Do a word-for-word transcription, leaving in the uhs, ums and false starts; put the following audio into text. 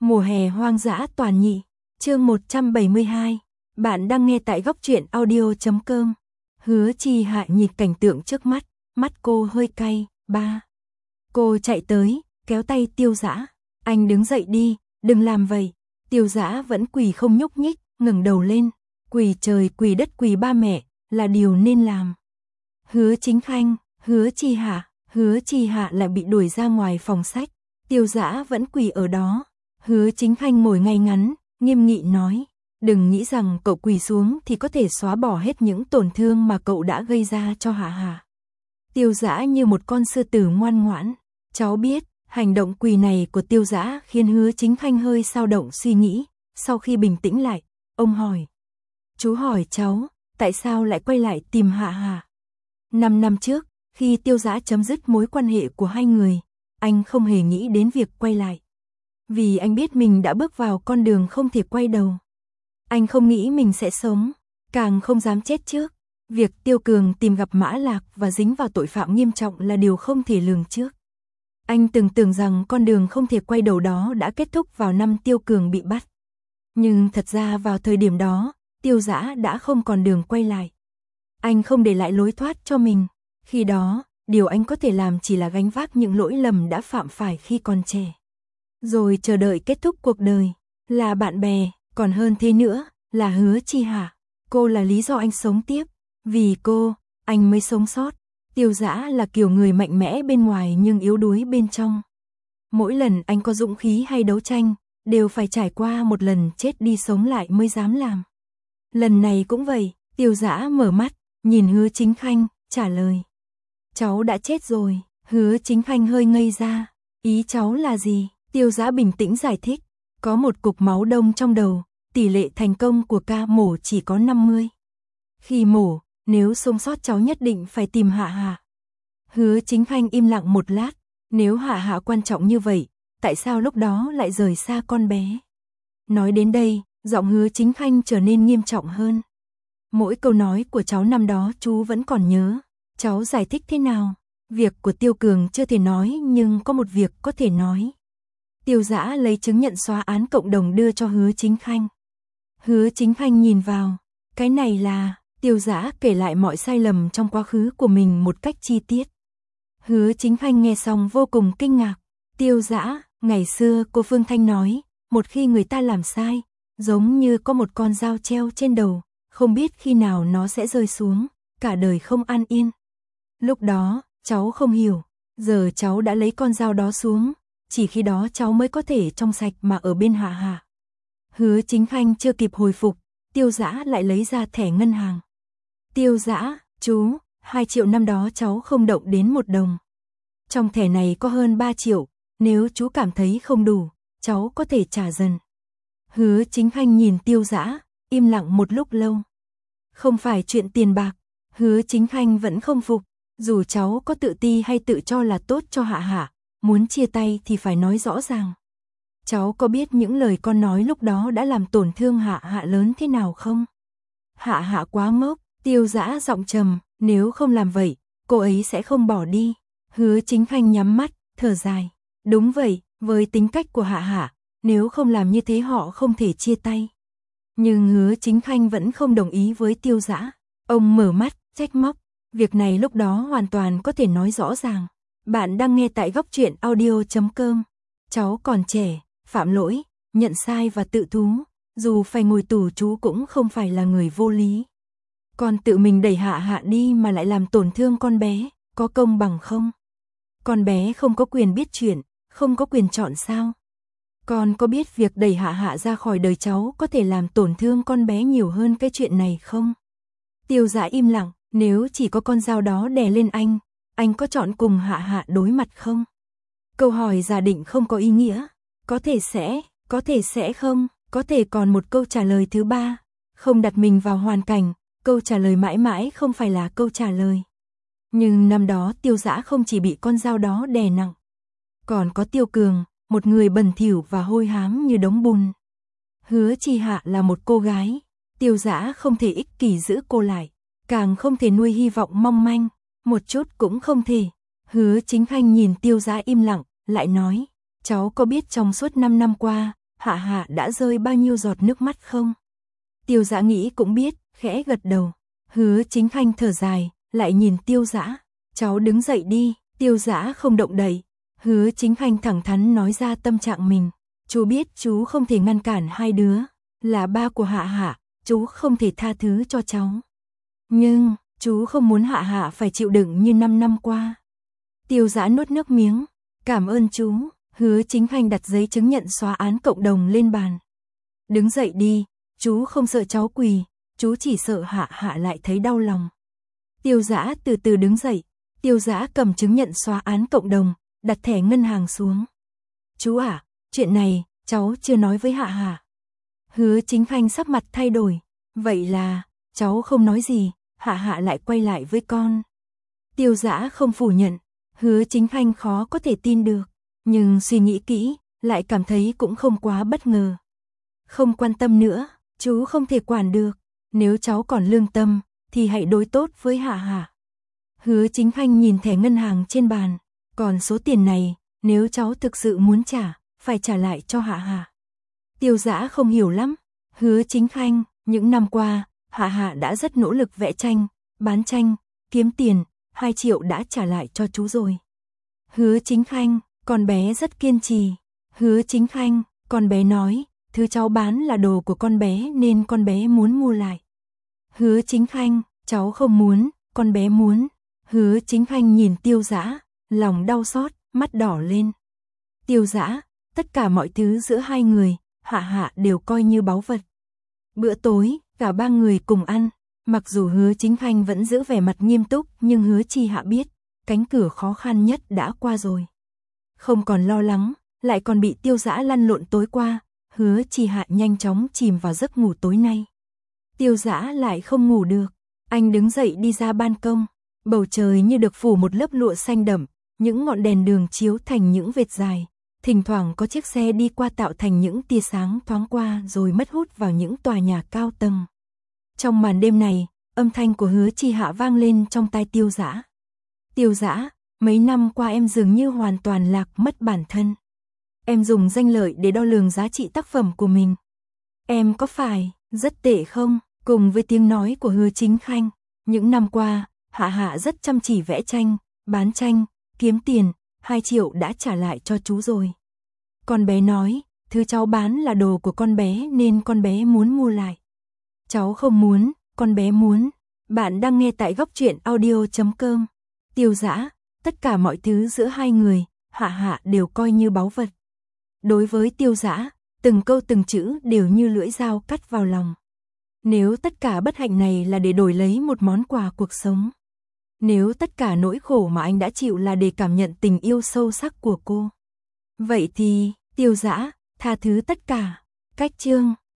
Mùa hè hoang dã toàn nhị, chương một trăm bảy mươi hai. Bạn đang nghe tại góc truyện audio chấm com. Hứa Chi Hạ nhìn cảnh tượng trước mắt, mắt cô hơi cay. Ba. Cô chạy tới, kéo tay Tiêu Dã. Anh đứng dậy đi, đừng làm vậy. Tiêu Dã vẫn quỳ không nhúc nhích, ngẩng đầu lên. Quỳ trời quỳ đất quỳ ba mẹ, là điều nên làm. Hứa Chính Khanh, Hứa Chi Hạ, Hứa Chi Hạ lại bị đuổi ra ngoài phòng sách. Tiêu Dã vẫn quỳ ở đó. Hứa Chính Khanh ngồi ngay ngắn, nghiêm nghị nói, đừng nghĩ rằng cậu quỳ xuống thì có thể xóa bỏ hết những tổn thương mà cậu đã gây ra cho Hạ Hạ. Tiêu Dã như một con sư tử ngoan ngoãn. Cháu biết, hành động quỳ này của Tiêu Dã khiến Hứa Chính Khanh hơi dao động suy nghĩ. Sau khi bình tĩnh lại, ông hỏi, chú hỏi cháu, tại sao lại quay lại tìm Hạ Hạ? Năm năm trước, khi Tiêu Dã chấm dứt mối quan hệ của hai người, anh không hề nghĩ đến việc quay lại. Vì anh biết mình đã bước vào con đường không thể quay đầu. Anh không nghĩ mình sẽ sống, càng không dám chết trước. Việc Tiêu Cường tìm gặp Mã Lạc và dính vào tội phạm nghiêm trọng là điều không thể lường trước. Anh từng tưởng rằng con đường không thể quay đầu đó đã kết thúc vào năm Tiêu Cường bị bắt. Nhưng thật ra vào thời điểm đó, Tiêu Dã đã không còn đường quay lại. Anh không để lại lối thoát cho mình. Khi đó, điều anh có thể làm chỉ là gánh vác những lỗi lầm đã phạm phải khi còn trẻ. Rồi chờ đợi kết thúc cuộc đời. Là bạn bè, còn hơn thế nữa, là Hứa Chi Hạ. Cô là lý do anh sống tiếp. Vì cô, anh mới sống sót. Tiêu Dã là kiểu người mạnh mẽ bên ngoài nhưng yếu đuối bên trong. Mỗi lần anh có dũng khí hay đấu tranh, đều phải trải qua một lần chết đi sống lại mới dám làm. Lần này cũng vậy, Tiêu Dã mở mắt, nhìn Hứa Chính Khanh, trả lời. Cháu đã chết rồi. Hứa Chính Khanh hơi ngây ra. Ý cháu là gì? Tiêu Dã bình tĩnh giải thích. Có một cục máu đông trong đầu, tỷ lệ thành công của ca mổ chỉ có năm mươi. Khi mổ, nếu sống sót cháu nhất định phải tìm Hạ Hạ. Hứa Chính Khanh im lặng một lát. Nếu Hạ Hạ quan trọng như vậy, tại sao lúc đó lại rời xa con bé? Nói đến đây, giọng Hứa Chính Khanh trở nên nghiêm trọng hơn. Mỗi câu nói của cháu năm đó chú vẫn còn nhớ. Cháu giải thích thế nào? Việc của Tiêu Cường chưa thể nói nhưng có một việc có thể nói. Tiêu Dã lấy chứng nhận xóa án cộng đồng đưa cho Hứa Chính Khanh. Hứa Chính Khanh nhìn vào. Cái này là... Tiêu Dã kể lại mọi sai lầm trong quá khứ của mình một cách chi tiết. Hứa Chính Khanh nghe xong vô cùng kinh ngạc. Tiêu Dã, ngày xưa cô Phương Thanh nói, một khi người ta làm sai, giống như có một con dao treo trên đầu, không biết khi nào nó sẽ rơi xuống, cả đời không an yên. Lúc đó, cháu không hiểu, giờ cháu đã lấy con dao đó xuống, chỉ khi đó cháu mới có thể trong sạch mà ở bên Hạ Hạ. Hứa Chính Khanh chưa kịp hồi phục, Tiêu Dã lại lấy ra thẻ ngân hàng. Tiêu Dã, chú, hai triệu năm đó cháu không động đến một đồng. Trong thẻ này có hơn ba triệu, nếu chú cảm thấy không đủ, cháu có thể trả dần. Hứa Chính Khanh nhìn Tiêu Dã, im lặng một lúc lâu. Không phải chuyện tiền bạc, Hứa Chính Khanh vẫn không phục. Dù cháu có tự ti hay tự cho là tốt cho Hạ Hạ, muốn chia tay thì phải nói rõ ràng. Cháu có biết những lời con nói lúc đó đã làm tổn thương Hạ Hạ lớn thế nào không? Hạ Hạ quá ngốc. Tiêu Dã giọng trầm, nếu không làm vậy, cô ấy sẽ không bỏ đi. Hứa Chính Khanh nhắm mắt, thở dài. Đúng vậy, với tính cách của Hạ Hạ, nếu không làm như thế họ không thể chia tay. Nhưng Hứa Chính Khanh vẫn không đồng ý với Tiêu Dã. Ông mở mắt, trách móc. Việc này lúc đó hoàn toàn có thể nói rõ ràng. Bạn đang nghe tại góc truyện audio chấm com. Cháu còn trẻ, phạm lỗi, nhận sai và tự thú. Dù phải ngồi tù chú cũng không phải là người vô lý. Con tự mình đẩy Hạ Hạ đi mà lại làm tổn thương con bé, có công bằng không? Con bé không có quyền biết chuyện, không có quyền chọn sao? Con có biết việc đẩy Hạ Hạ ra khỏi đời cháu có thể làm tổn thương con bé nhiều hơn cái chuyện này không? Tiêu Dã im lặng, nếu chỉ có con dao đó đè lên anh, anh có chọn cùng Hạ Hạ đối mặt không? Câu hỏi giả định không có ý nghĩa, có thể sẽ, có thể sẽ không, có thể còn một câu trả lời thứ ba, không đặt mình vào hoàn cảnh. Câu trả lời mãi mãi không phải là câu trả lời. Nhưng năm đó Tiêu Dã không chỉ bị con dao đó đè nặng. Còn có Tiêu Cường, một người bẩn thỉu và hôi hám như đống bùn. Hứa Chi Hạ là một cô gái. Tiêu Dã không thể ích kỷ giữ cô lại. Càng không thể nuôi hy vọng mong manh. Một chút cũng không thể. Hứa Chính Khanh nhìn Tiêu Dã im lặng, lại nói. Cháu có biết trong suốt năm năm qua, Hạ Hạ đã rơi bao nhiêu giọt nước mắt không? Tiêu Dã nghĩ cũng biết, khẽ gật đầu. Hứa Chính Khanh thở dài, lại nhìn Tiêu Dã. Cháu đứng dậy đi. Tiêu Dã không động đậy. Hứa Chính Khanh thẳng thắn nói ra tâm trạng mình. Chú biết chú không thể ngăn cản hai đứa. Là ba của Hạ Hạ, chú không thể tha thứ cho cháu. Nhưng, chú không muốn Hạ Hạ phải chịu đựng như năm năm qua. Tiêu Dã nuốt nước miếng. Cảm ơn chú. Hứa Chính Khanh đặt giấy chứng nhận xóa án cộng đồng lên bàn. Đứng dậy đi, chú không sợ cháu quỳ, chú chỉ sợ Hạ Hạ lại thấy đau lòng. Tiêu Dã từ từ đứng dậy. Tiêu Dã cầm chứng nhận xóa án cộng đồng, đặt thẻ ngân hàng xuống. Chú à, chuyện này, cháu chưa nói với Hạ Hạ. Hứa Chính Khanh sắc mặt thay đổi. Vậy là, cháu không nói gì, Hạ Hạ lại quay lại với con. Tiêu Dã không phủ nhận. Hứa Chính Khanh khó có thể tin được. Nhưng suy nghĩ kỹ, lại cảm thấy cũng không quá bất ngờ. Không quan tâm nữa, chú không thể quản được. Nếu cháu còn lương tâm, thì hãy đối tốt với Hạ Hạ. Hứa Chính Khanh nhìn thẻ ngân hàng trên bàn. Còn số tiền này, nếu cháu thực sự muốn trả, phải trả lại cho Hạ Hạ. Tiêu Dã không hiểu lắm. Hứa Chính Khanh, những năm qua, Hạ Hạ đã rất nỗ lực vẽ tranh, bán tranh, kiếm tiền, hai triệu đã trả lại cho chú rồi. Hứa Chính Khanh, con bé rất kiên trì. Hứa Chính Khanh, con bé nói, thứ cháu bán là đồ của con bé nên con bé muốn mua lại. Hứa Chính Khanh, cháu không muốn, con bé muốn. Hứa Chính Khanh nhìn Tiêu Dã, lòng đau xót, mắt đỏ lên. Tiêu Dã, tất cả mọi thứ giữa hai người, Hạ Hạ đều coi như báu vật. Bữa tối, cả ba người cùng ăn. Mặc dù Hứa Chính Khanh vẫn giữ vẻ mặt nghiêm túc, nhưng Hứa Chi Hạ biết, cánh cửa khó khăn nhất đã qua rồi. Không còn lo lắng, lại còn bị Tiêu Dã lăn lộn tối qua, Hứa Chi Hạ nhanh chóng chìm vào giấc ngủ tối nay. Tiêu Dã lại không ngủ được, anh đứng dậy đi ra ban công, bầu trời như được phủ một lớp lụa xanh đậm, những ngọn đèn đường chiếu thành những vệt dài, thỉnh thoảng có chiếc xe đi qua tạo thành những tia sáng thoáng qua rồi mất hút vào những tòa nhà cao tầng. Trong màn đêm này, âm thanh của Hứa Chi Hạ vang lên trong tai Tiêu Dã. Tiêu Dã, mấy năm qua em dường như hoàn toàn lạc mất bản thân. Em dùng danh lợi để đo lường giá trị tác phẩm của mình. Em có phải rất tệ không? Cùng với tiếng nói của Hứa Chính Khanh, những năm qua, Hạ Hạ rất chăm chỉ vẽ tranh, bán tranh, kiếm tiền, hai triệu đã trả lại cho chú rồi. Con bé nói, thứ cháu bán là đồ của con bé nên con bé muốn mua lại. Cháu không muốn, con bé muốn. Bạn đang nghe tại góc truyện audio chấm com. Tiêu Dã, tất cả mọi thứ giữa hai người, Hạ Hạ đều coi như báu vật. Đối với Tiêu Dã, từng câu từng chữ đều như lưỡi dao cắt vào lòng. Nếu tất cả bất hạnh này là để đổi lấy một món quà cuộc sống. Nếu tất cả nỗi khổ mà anh đã chịu là để cảm nhận tình yêu sâu sắc của cô. Vậy thì, Tiêu Dã, tha thứ tất cả. Cách chương